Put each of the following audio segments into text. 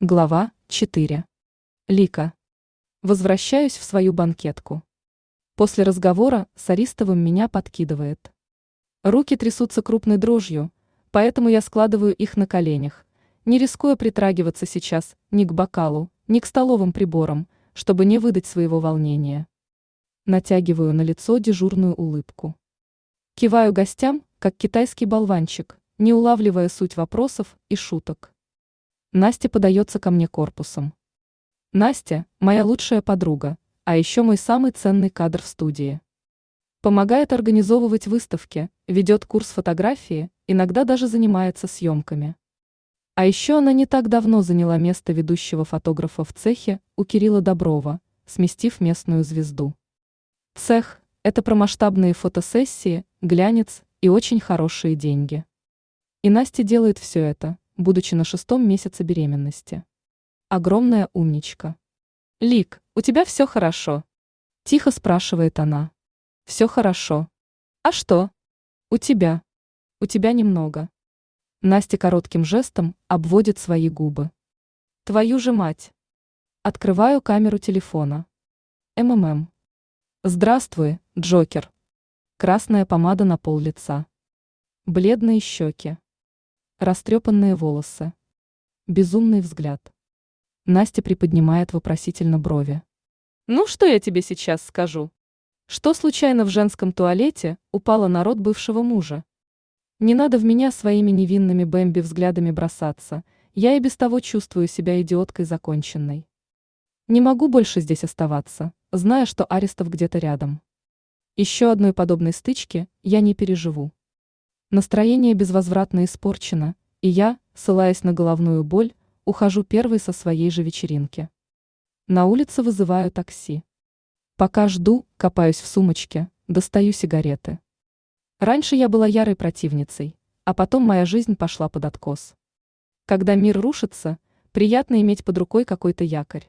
Глава 4. Лика. Возвращаюсь в свою банкетку. После разговора с Аристовым меня подкидывает. Руки трясутся крупной дрожью, поэтому я складываю их на коленях, не рискуя притрагиваться сейчас ни к бокалу, ни к столовым приборам, чтобы не выдать своего волнения. Натягиваю на лицо дежурную улыбку. Киваю гостям, как китайский болванчик, не улавливая суть вопросов и шуток. Настя подается ко мне корпусом. Настя – моя лучшая подруга, а еще мой самый ценный кадр в студии. Помогает организовывать выставки, ведет курс фотографии, иногда даже занимается съемками. А еще она не так давно заняла место ведущего фотографа в цехе у Кирилла Доброва, сместив местную звезду. Цех – это про масштабные фотосессии, глянец и очень хорошие деньги. И Настя делает все это, будучи на 6-м месяце беременности. Огромная умничка. «Лик, у тебя все хорошо?» Тихо спрашивает она. «Все хорошо. А что? У тебя? У тебя немного». Настя коротким жестом обводит свои губы. «Твою же мать!» Открываю камеру телефона. МММ. «Здравствуй, Джокер». Красная помада на пол лица. Бледные щеки. Растрепанные волосы. Безумный взгляд. Настя приподнимает вопросительно брови. «Ну что я тебе сейчас скажу? Что случайно в женском туалете упала на рот бывшего мужа? Не надо в меня своими невинными Бэмби взглядами бросаться, я и без того чувствую себя идиоткой законченной. Не могу больше здесь оставаться, зная, что Аристов где-то рядом. Еще одной подобной стычки я не переживу. Настроение безвозвратно испорчено, и я, ссылаясь на головную боль, ухожу первой со своей же вечеринки. На улице вызываю такси. Пока жду, копаюсь в сумочке, достаю сигареты. Раньше я была ярой противницей, а потом моя жизнь пошла под откос. Когда мир рушится, приятно иметь под рукой какой-то якорь.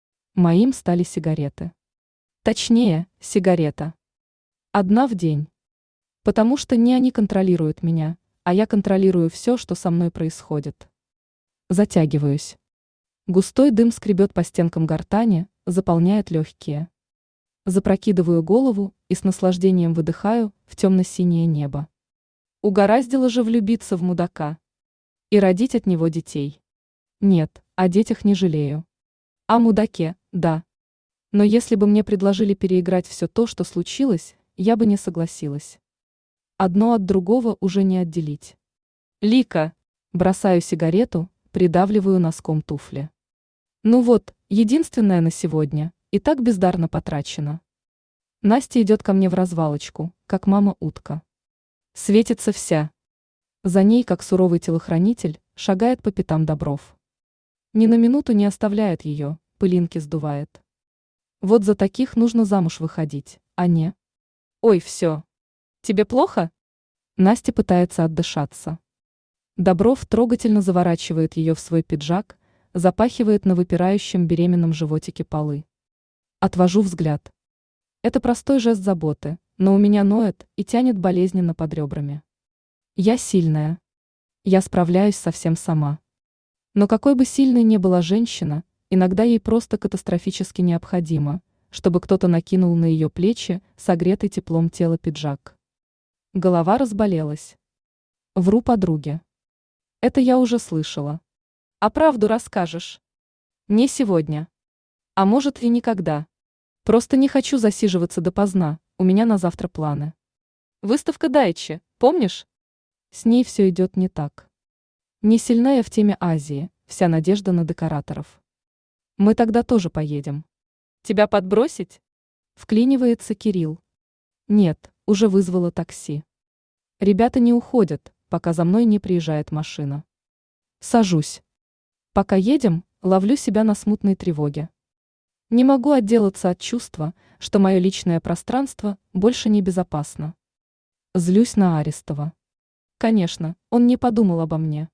Моим стали сигареты. Точнее, сигарета. Одна в день. Потому что не они контролируют меня, а я контролирую все, что со мной происходит. Затягиваюсь. Густой дым скребет по стенкам гортани, заполняет легкие. Запрокидываю голову и с наслаждением выдыхаю в темно-синее небо. Угораздило же влюбиться в мудака. И родить от него детей. Нет, о детях не жалею. О мудаке, да. Но если бы мне предложили переиграть все то, что случилось, я бы не согласилась. Одно от другого уже не отделить. Лика. Бросаю сигарету, придавливаю носком туфли. Ну вот, единственное на сегодня, и так бездарно потрачено. Настя идет ко мне в развалочку, как мама-утка. Светится вся. За ней, как суровый телохранитель, шагает по пятам Добров. Ни на минуту не оставляет ее, пылинки сдувает. Вот за таких нужно замуж выходить, а не... Ой, все. Тебе плохо? Настя пытается отдышаться. Добров трогательно заворачивает ее в свой пиджак, запахивает на выпирающем беременном животике полы. Отвожу взгляд. Это простой жест заботы, но у меня ноет и тянет болезненно под ребрами. Я сильная. Я справляюсь совсем сама. Но какой бы сильной ни была женщина, иногда ей просто катастрофически необходимо, чтобы кто-то накинул на ее плечи согретый теплом тела пиджак. Голова разболелась. Вру подруге. Это я уже слышала. А правду расскажешь? Не сегодня. А может и никогда. Просто не хочу засиживаться допоздна, у меня на завтра планы. Выставка Дайчи, помнишь? С ней все идет не так. Не сильна я в теме Азии, вся надежда на декораторов. Мы тогда тоже поедем. Тебя подбросить? Вклинивается Кирилл. Нет, уже вызвала такси. Ребята не уходят, пока за мной не приезжает машина. Сажусь. Пока едем, ловлю себя на смутной тревоге. Не могу отделаться от чувства, что мое личное пространство больше не безопасно. Злюсь на Аристова. Конечно, он не подумал обо мне.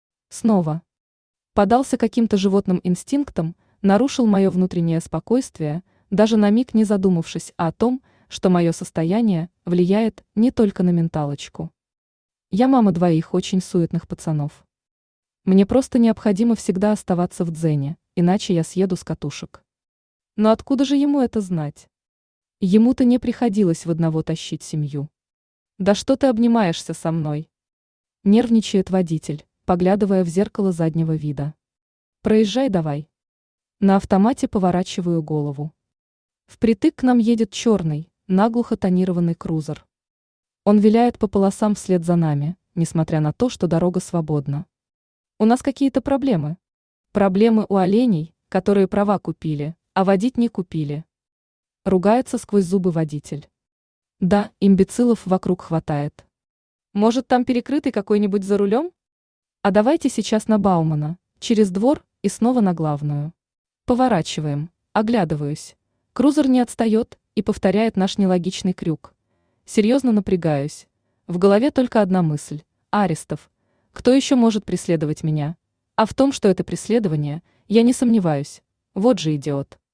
Снова. Подался каким-то животным инстинктом, нарушил мое внутреннее спокойствие, даже на миг не задумавшись о том, что мое состояние влияет не только на менталочку. Я мама двоих очень суетных пацанов. Мне просто необходимо всегда оставаться в дзене, иначе я съеду с катушек. Но откуда же ему это знать? Ему-то не приходилось в одного тащить семью. Да что ты обнимаешься со мной? Нервничает водитель, поглядывая в зеркало заднего вида. Проезжай давай. На автомате поворачиваю голову. Впритык к нам едет черный, наглухо тонированный крузер. Он виляет по полосам вслед за нами, несмотря на то, что дорога свободна. У нас какие-то проблемы. Проблемы у оленей, которые права купили, а водить не купили. Ругается сквозь зубы водитель. Да, имбецилов вокруг хватает. Может, там перекрытый какой-нибудь за рулем? А давайте сейчас на Баумана, через двор и снова на главную. Поворачиваем, оглядываюсь. Крузер не отстает и повторяет наш нелогичный крюк. Серьезно напрягаюсь. В голове только одна мысль. Арестов. Кто еще может преследовать меня? А в том, что это преследование, я не сомневаюсь. Вот же идиот.